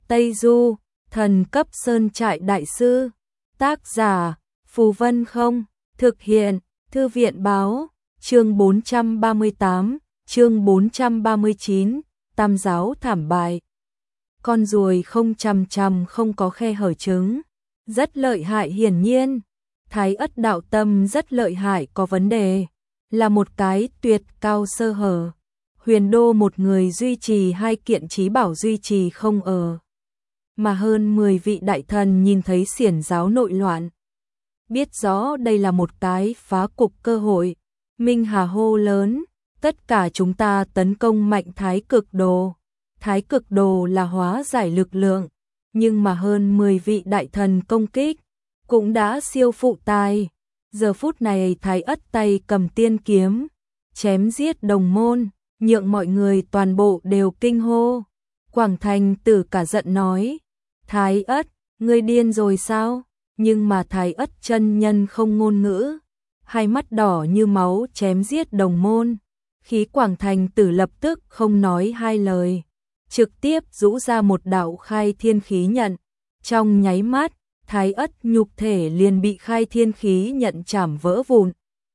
Tây Du, thần cấp sơn trại đại sư. Tác giả, Phù Vân Không. Thực hiện, Thư viện báo. Chương 438, chương 439, Tam giáo thảm bại. Con ruồi không chằm chằm không có khe hở trứng. Rất lợi hại hiển nhiên. Thái Ất đạo tâm rất lợi hại có vấn đề. Là một cái tuyệt cao sơ hở. Huyền Đô một người duy trì hai kiện chí bảo duy trì không ở. Mà hơn 10 vị đại thần nhìn thấy xiển giáo nội loạn. Biết rõ đây là một cái phá cục cơ hội. Minh Hà hô lớn, tất cả chúng ta tấn công mạnh Thái Cực Đồ. Thái Cực Đồ là hóa giải lực lượng, nhưng mà hơn 10 vị đại thần công kích, cũng đã siêu phụ tài. Giờ phút này Thái Ất tay cầm tiên kiếm, chém giết đồng môn, nhượng mọi người toàn bộ đều kinh hô. Quảng Thành Tử cả giận nói, Thái Ất, ngươi điên rồi sao? Nhưng mà Thái Ất chân nhân không ngôn ngữ, hai mắt đỏ như máu chém giết đồng môn. Khí Quảng Thành Tử lập tức không nói hai lời, trực tiếp rũ ra một đạo khai thiên khí nhận. Trong nháy mắt, Thái Ất nhục thể liền bị khai thiên khí nhận chảm vỡ vụn.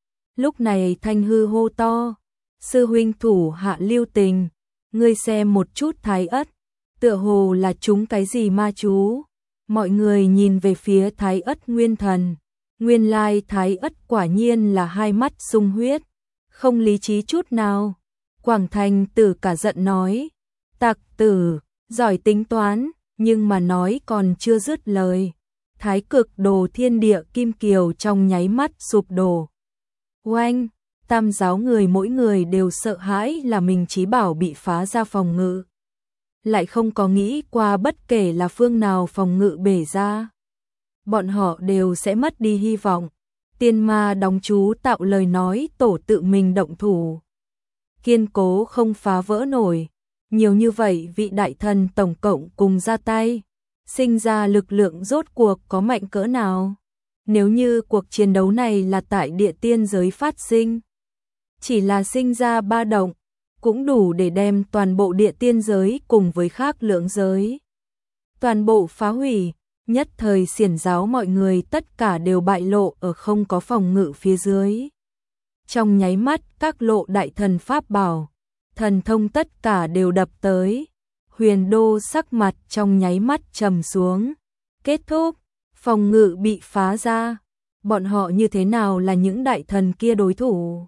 Lúc này Thanh Hư hô to, sư huynh thủ hạ lưu tình, ngươi xem một chút Thái Ất, tựa hồ là chúng cái gì ma chú. Mọi người nhìn về phía Thái Ất nguyên thần, nguyên lai Thái Ất quả nhiên là hai mắt sung huyết, không lý trí chút nào. Quảng Thành Tử cả giận nói, tặc tử, giỏi tính toán, nhưng mà nói còn chưa dứt lời. Thái Cực Đồ thiên địa kim kiều trong nháy mắt sụp đổ. Oanh, tam giáo người mỗi người đều sợ hãi là mình chí bảo bị phá ra phòng ngự. Lại không có nghĩ qua bất kể là phương nào phòng ngự bể ra, bọn họ đều sẽ mất đi hy vọng. Tiên ma đóng chú tạo lời nói tổ tự mình động thủ. Kiên cố không phá vỡ nổi. Nhiều như vậy vị đại thần tổng cộng cùng ra tay, sinh ra lực lượng rốt cuộc có mạnh cỡ nào. Nếu như cuộc chiến đấu này là tại địa tiên giới phát sinh, chỉ là sinh ra ba động, cũng đủ để đem toàn bộ địa tiên giới cùng với khác lượng giới toàn bộ phá hủy. Nhất thời xiển giáo mọi người tất cả đều bại lộ ở không có phòng ngự phía dưới. Trong nháy mắt các lộ đại thần pháp bảo, thần thông tất cả đều đập tới. Huyền Đô sắc mặt trong nháy mắt trầm xuống. Kết thúc, phòng ngự bị phá ra. Bọn họ như thế nào là những đại thần kia đối thủ?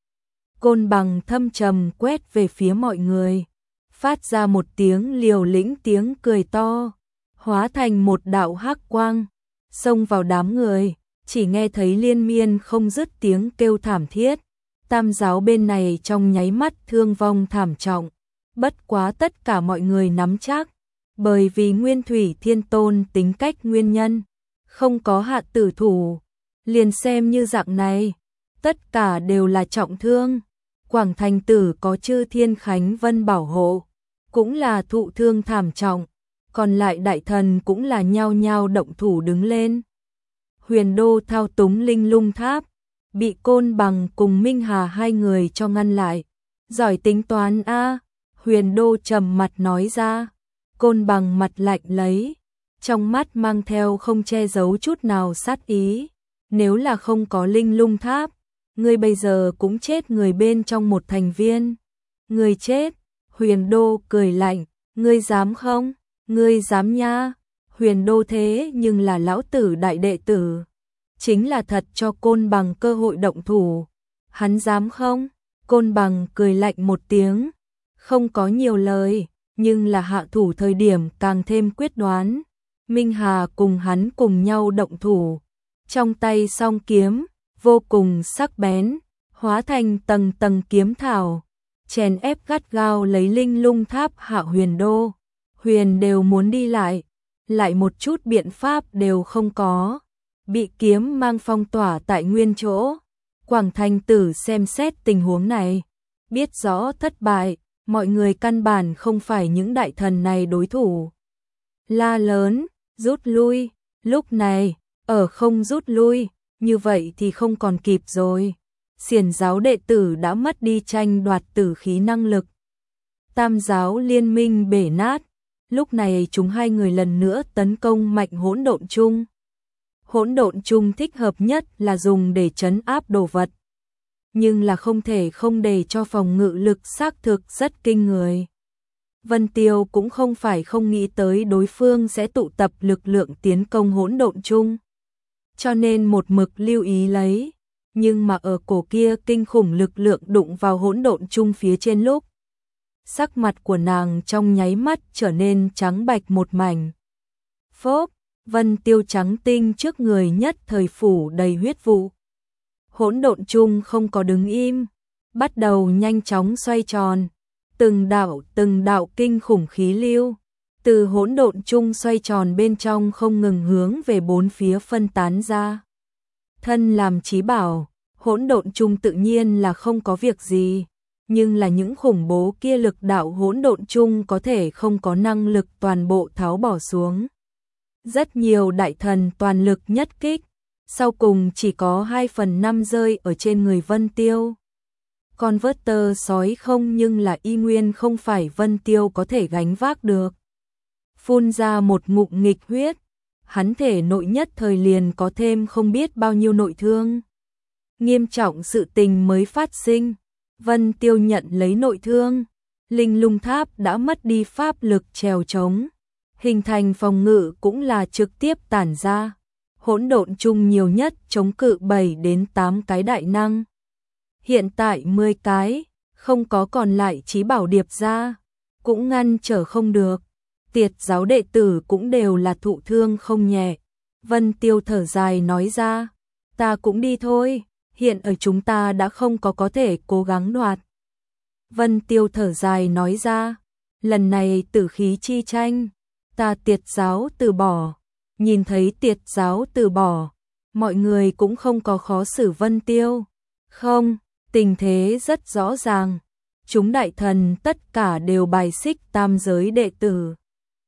Côn Bằng thâm trầm quét về phía mọi người, phát ra một tiếng liều lĩnh tiếng cười to, hóa thành một đạo hắc quang, xông vào đám người. Chỉ nghe thấy liên miên không dứt tiếng kêu thảm thiết. Tam giáo bên này trong nháy mắt thương vong thảm trọng. Bất quá tất cả mọi người nắm chắc, bởi vì Nguyên Thủy Thiên Tôn tính cách nguyên nhân, không có hạ tử thủ, liền xem như dạng này, tất cả đều là trọng thương. Quảng Thành Tử có Chư Thiên Khánh Vân bảo hộ, cũng là thụ thương thảm trọng, còn lại đại thần cũng là nhao nhao động thủ đứng lên. Huyền Đô thao túng Linh Lung Tháp, bị Côn Bằng cùng Minh Hà hai người cho ngăn lại. Giỏi tính toán a, Huyền Đô trầm mặt nói ra. Côn Bằng mặt lạnh lấy, trong mắt mang theo không che giấu chút nào sát ý. Nếu là không có Linh Lung Tháp, ngươi bây giờ cũng chết người bên trong một thành viên. Ngươi chết. Huyền Đô cười lạnh, ngươi dám không? Ngươi dám nha. Huyền Đô thế nhưng là lão tử đại đệ tử, chính là thật cho Côn Bằng cơ hội động thủ. Hắn dám không? Côn Bằng cười lạnh một tiếng, không có nhiều lời, nhưng là hạ thủ thời điểm càng thêm quyết đoán. Minh Hà cùng hắn cùng nhau động thủ, trong tay song kiếm vô cùng sắc bén, hóa thành tầng tầng kiếm thảo, chèn ép gắt gao lấy Linh Lung Tháp hạ Huyền Đô. Huyền đều muốn đi lại một chút biện pháp đều không có, bị kiếm mang phong tỏa tại nguyên chỗ. Quảng Thành Tử xem xét tình huống này, biết rõ thất bại, mọi người căn bản không phải những đại thần này đối thủ. La lớn, rút lui. Lúc này, ở không rút lui, như vậy thì không còn kịp rồi. Xiển giáo đệ tử đã mất đi tranh đoạt tử khí năng lực. Tam giáo liên minh bể nát, Lúc này chúng hai người lần nữa tấn công mạnh hỗn độn chung. Hỗn độn chung thích hợp nhất là dùng để trấn áp đồ vật, nhưng là không thể không để cho phòng ngự lực xác thực rất kinh người. Vân Tiêu cũng không phải không nghĩ tới đối phương sẽ tụ tập lực lượng tiến công hỗn độn chung, cho nên một mực lưu ý lấy, nhưng mà ở cổ kia kinh khủng lực lượng đụng vào hỗn độn chung phía trên lúc, sắc mặt của nàng trong nháy mắt trở nên trắng bạch một mảnh. Phốp, Vân Tiêu trắng tinh trước người nhất thời phủ đầy huyết vụ. Hỗn độn chung không có đứng im, bắt đầu nhanh chóng xoay tròn, từng đạo kinh khủng khí lưu từ hỗn độn chung xoay tròn bên trong không ngừng hướng về bốn phía phân tán ra. Thân làm chí bảo, hỗn độn chung tự nhiên là không có việc gì, nhưng là những khủng bố kia lực đạo hỗn độn chung có thể không có năng lực toàn bộ tháo bỏ xuống. Rất nhiều đại thần toàn lực nhất kích, sau cùng chỉ có 2/5 rơi ở trên người Vân Tiêu. Con vớt tơ sói không nhưng là y nguyên không phải Vân Tiêu có thể gánh vác được. Phun ra một ngụm nghịch huyết, hắn thể nội nhất thời liền có thêm không biết bao nhiêu nội thương. Nghiêm trọng sự tình mới phát sinh, Vân Tiêu nhận lấy nội thương, linh lung tháp đã mất đi pháp lực trèo trống, hình thành phòng ngự cũng là trực tiếp tản ra. Hỗn độn chung nhiều nhất chống cự 7 đến 8 cái đại năng. Hiện tại 10 cái, không có còn lại chí bảo điệp ra, cũng ngăn trở không được. Tiệt giáo đệ tử cũng đều là thụ thương không nhẹ. Vân Tiêu thở dài nói ra, ta cũng đi thôi, hiện ở chúng ta đã không có thể cố gắng đoạt. Vân Tiêu thở dài nói ra, lần này tử khí chi tranh, ta tiệt giáo từ bỏ. Nhìn thấy tiệt giáo từ bỏ, mọi người cũng không có khó xử Vân Tiêu. Không, tình thế rất rõ ràng, chúng đại thần tất cả đều bài xích tam giới đệ tử.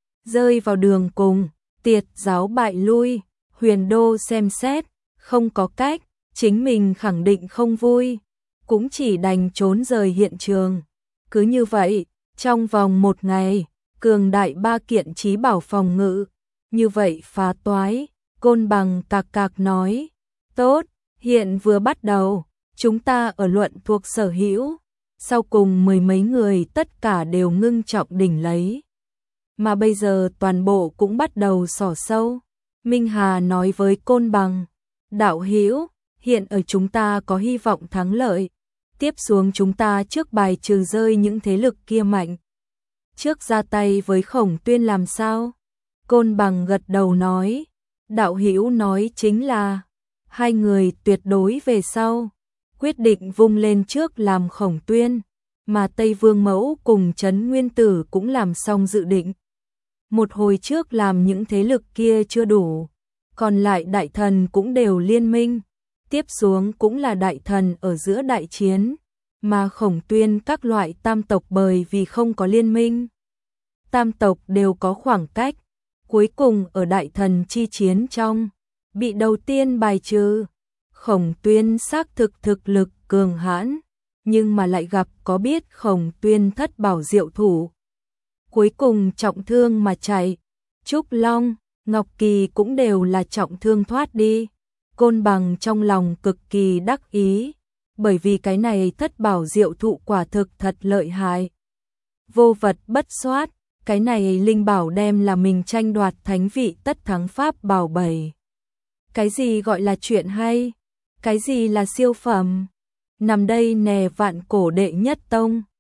Rơi vào đường cùng, tiệt giáo bại lui, Huyền Đô xem xét, không có cách, chính mình khẳng định không vui, cũng chỉ đành trốn rời hiện trường. Cứ như vậy, trong vòng 1 ngày, cường đại 3 kiện chí bảo phòng ngự, như vậy phá toái. Côn Bằng cạc nói, tốt, hiện vừa bắt đầu, chúng ta ở luận thuộc sở hữu, sau cùng 10 mấy người tất cả đều ngưng trọng đỉnh lấy. Mà bây giờ toàn bộ cũng bắt đầu xỏ sâu. Minh Hà nói với Côn Bằng, đạo hữu, hiện ở chúng ta có hy vọng thắng lợi, tiếp xuống chúng ta trước bài trừ rơi những thế lực kia mạnh. Trước ra tay với Khổng Tuyên làm sao? Côn Bằng gật đầu nói, đạo hữu nói chính là, hai người tuyệt đối về sau, quyết định vung lên trước làm Khổng Tuyên, mà Tây Vương Mẫu cùng Trấn Nguyên Tử cũng làm xong dự định. Một hồi trước làm những thế lực kia chưa đủ, còn lại đại thần cũng đều liên minh, tiếp xuống cũng là đại thần ở giữa đại chiến, mà Khổng Tuyên các loại tam tộc bởi vì không có liên minh. Tam tộc đều có khoảng cách, cuối cùng ở đại thần chi chiến trong, bị đầu tiên bài trừ. Khổng Tuyên xác thực lực cường hãn, nhưng mà lại gặp có biết Khổng Tuyên thất bảo diệu thủ. Cuối cùng trọng thương mà chạy, Trúc Long, Ngọc Kỳ cũng đều là trọng thương thoát đi. Côn Bằng trong lòng cực kỳ đắc ý, bởi vì cái này thất bảo diệu thụ quả thực thật lợi hại. Vô vật bất soát, cái này linh bảo đem là mình tranh đoạt thánh vị tất thắng pháp bảo bày. Cái gì gọi là chuyện hay? Cái gì là siêu phẩm? Nằm đây nè vạn cổ đệ nhất tông.